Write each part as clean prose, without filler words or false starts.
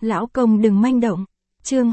Lão công đừng manh động. Chương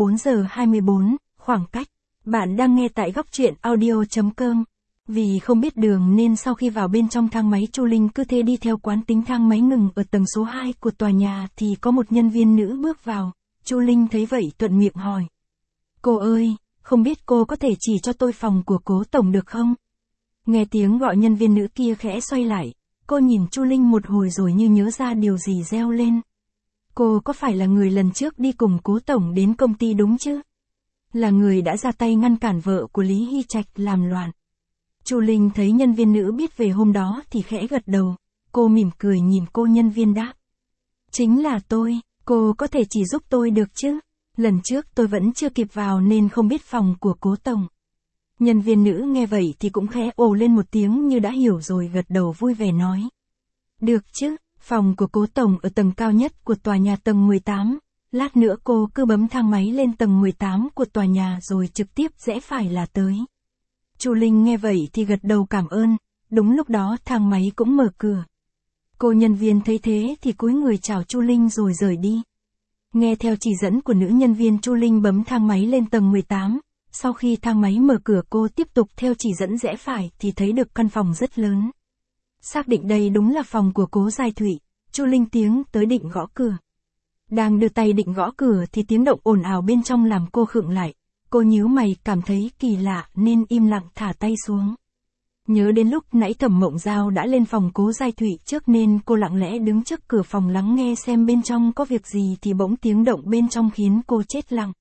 24:24, khoảng cách. Bạn đang nghe tại góc truyện audio.com. Vì không biết đường nên sau khi vào bên trong thang máy Chu Linh cứ thế đi theo quán tính. Thang máy ngừng ở tầng số 2 của tòa nhà thì có một nhân viên nữ bước vào. Chu Linh thấy vậy thuận miệng hỏi. Cô ơi, không biết cô có thể chỉ cho tôi phòng của Cố tổng được không? Nghe tiếng gọi nhân viên nữ kia khẽ xoay lại. Cô nhìn Chu Linh một hồi rồi như nhớ ra điều gì reo lên. Cô có phải là người lần trước đi cùng Cố tổng đến công ty đúng chứ? Là người đã ra tay ngăn cản vợ của Lý Hy Trạch làm loạn. Chu Linh thấy nhân viên nữ biết về hôm đó thì khẽ gật đầu. Cô mỉm cười nhìn cô nhân viên đáp. Chính là tôi, cô có thể chỉ giúp tôi được chứ? Lần trước tôi vẫn chưa kịp vào nên không biết phòng của Cố tổng. Nhân viên nữ nghe vậy thì cũng khẽ ồ lên một tiếng như đã hiểu rồi, gật đầu vui vẻ nói. Được chứ, phòng của Cố tổng ở tầng cao nhất của tòa nhà tầng 18. Lát nữa cô cứ bấm thang máy lên tầng 18 của tòa nhà rồi trực tiếp rẽ phải là tới. Chu Linh nghe vậy thì gật đầu cảm ơn. Đúng lúc đó thang máy cũng mở cửa. Cô nhân viên thấy thế thì cúi người chào Chu Linh rồi rời đi. Nghe theo chỉ dẫn của nữ nhân viên, Chu Linh bấm thang máy lên tầng 18. Sau khi thang máy mở cửa cô tiếp tục theo chỉ dẫn rẽ phải thì thấy được căn phòng rất lớn. Xác định đây đúng là phòng của Cố Giai Thụy, Chu Linh tiến tới định gõ cửa. Đang đưa tay định gõ cửa thì tiếng động ồn ào bên trong làm cô khựng lại. Cô nhíu mày cảm thấy kỳ lạ nên im lặng thả tay xuống. Nhớ đến lúc nãy Thẩm Mộng Giao đã lên phòng Cố Giai Thụy trước nên cô lặng lẽ đứng trước cửa phòng lắng nghe xem bên trong có việc gì thì bỗng tiếng động bên trong khiến cô chết lặng.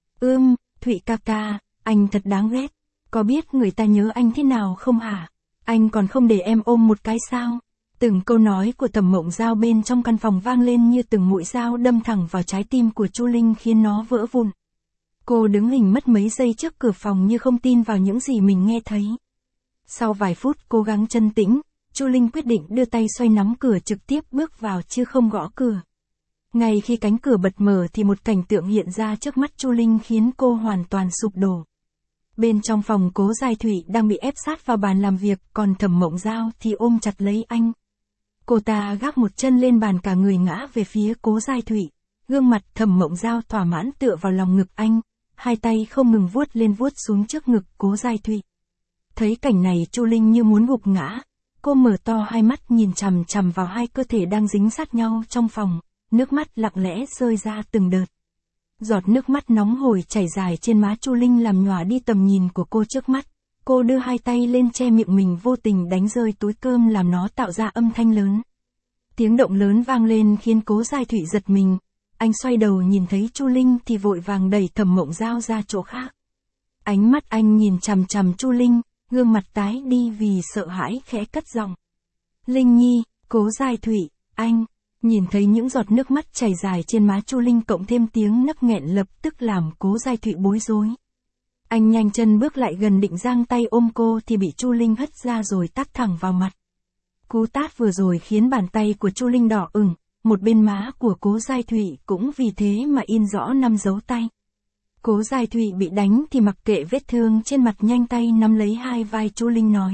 Thụy ca ca, anh thật đáng ghét. Có biết người ta nhớ anh thế nào không hả? Anh còn không để em ôm một cái sao? Từng câu nói của Thẩm Mộng Giao bên trong căn phòng vang lên như từng mũi dao đâm thẳng vào trái tim của Chu Linh khiến nó vỡ vụn. Cô đứng hình mất mấy giây trước cửa phòng như không tin vào những gì mình nghe thấy. Sau vài phút cố gắng trấn tĩnh, Chu Linh quyết định đưa tay xoay nắm cửa trực tiếp bước vào chứ không gõ cửa. Ngay khi cánh cửa bật mở thì một cảnh tượng hiện ra trước mắt Chu Linh khiến cô hoàn toàn sụp đổ. Bên trong phòng Cố Giai Thụy đang bị ép sát vào bàn làm việc, còn Thẩm Mộng Giao thì ôm chặt lấy anh. Cô ta gác một chân lên bàn, cả người ngã về phía Cố Giai Thụy. Gương mặt Thẩm Mộng Giao thỏa mãn tựa vào lòng ngực anh, hai tay không ngừng vuốt lên vuốt xuống trước ngực Cố Giai Thụy. Thấy cảnh này Chu Linh như muốn gục ngã. Cô mở to hai mắt nhìn chằm chằm vào hai cơ thể đang dính sát nhau trong phòng, nước mắt lặng lẽ rơi ra từng đợt. Giọt nước mắt nóng hổi chảy dài trên má Chu Linh làm nhòa đi tầm nhìn của cô trước mắt. Cô đưa hai tay lên che miệng mình, vô tình đánh rơi túi cơm làm nó tạo ra âm thanh lớn. Tiếng động lớn vang lên khiến Cố Giai Thụy giật mình. Anh xoay đầu nhìn thấy Chu Linh thì vội vàng đẩy Thẩm Mộng Giao ra chỗ khác. Ánh mắt anh nhìn chằm chằm Chu Linh, gương mặt tái đi vì sợ hãi, khẽ cất giọng. Linh Nhi, Cố Giai Thụy, anh. Nhìn thấy những giọt nước mắt chảy dài trên má Chu Linh cộng thêm tiếng nấc nghẹn lập tức làm Cố Giai Thụy bối rối. Anh nhanh chân bước lại gần định giang tay ôm cô thì bị Chu Linh hất ra rồi tát thẳng vào mặt. Cú tát vừa rồi khiến bàn tay của Chu Linh đỏ ửng, một bên má của Cố Giai Thụy cũng vì thế mà in rõ 5 dấu tay. Cố Giai Thụy bị đánh thì mặc kệ vết thương trên mặt, nhanh tay nắm lấy hai vai Chu Linh nói.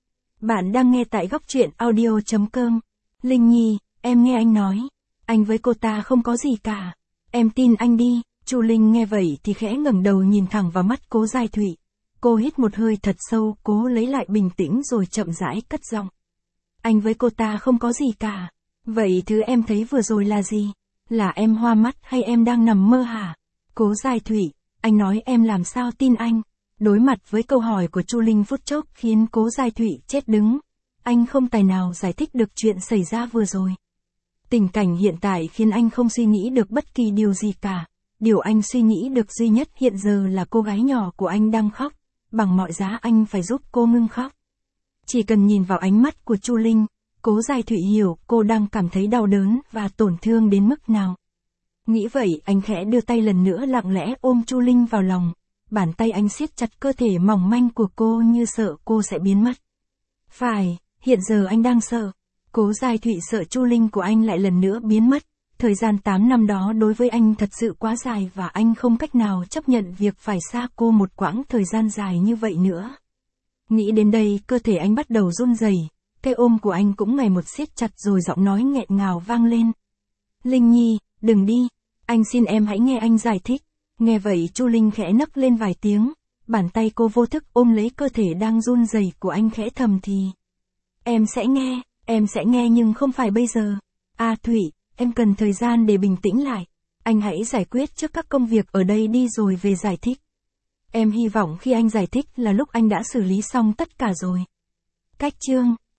Bạn đang nghe tại góc truyện audio.com. Linh Nhi, em nghe anh nói, anh với cô ta không có gì cả. Em tin anh đi. Chu Linh nghe vậy thì khẽ ngẩng đầu nhìn thẳng vào mắt Cố Giai Thụy. Cô hít một hơi thật sâu, cố lấy lại bình tĩnh rồi chậm rãi cất giọng. Anh với cô ta không có gì cả. Vậy thứ em thấy vừa rồi là gì? Là em hoa mắt hay em đang nằm mơ hả? Cố Giai Thụy, anh nói em làm sao tin anh? Đối mặt với câu hỏi của Chu Linh phút chốc khiến Cố Giai Thụy chết đứng. Anh không tài nào giải thích được chuyện xảy ra vừa rồi. Tình cảnh hiện tại khiến anh không suy nghĩ được bất kỳ điều gì cả. Điều anh suy nghĩ được duy nhất hiện giờ là cô gái nhỏ của anh đang khóc. Bằng mọi giá anh phải giúp cô ngưng khóc. Chỉ cần nhìn vào ánh mắt của Chu Linh, Cố Giai Thụy hiểu cô đang cảm thấy đau đớn và tổn thương đến mức nào. Nghĩ vậy anh khẽ đưa tay lần nữa lặng lẽ ôm Chu Linh vào lòng. Bàn tay anh siết chặt cơ thể mỏng manh của cô như sợ cô sẽ biến mất. Phải, hiện giờ anh đang sợ. Cố Giai Thụy sợ Chu Linh của anh lại lần nữa biến mất. Thời gian 8 năm đó đối với anh thật sự quá dài và anh không cách nào chấp nhận việc phải xa cô một quãng thời gian dài như vậy nữa. Nghĩ đến đây cơ thể anh bắt đầu run rẩy, cái ôm của anh cũng ngày một siết chặt rồi giọng nói nghẹn ngào vang lên. Linh Nhi, đừng đi. Anh xin em hãy nghe anh giải thích. Nghe vậy Chu Linh khẽ nấc lên vài tiếng, bàn tay cô vô thức ôm lấy cơ thể đang run rẩy của anh khẽ thầm thì. Em sẽ nghe nhưng không phải bây giờ. Thủy, em cần thời gian để bình tĩnh lại. Anh hãy giải quyết trước các công việc ở đây đi rồi về giải thích. Em hy vọng khi anh giải thích là lúc anh đã xử lý xong tất cả rồi. Cách chương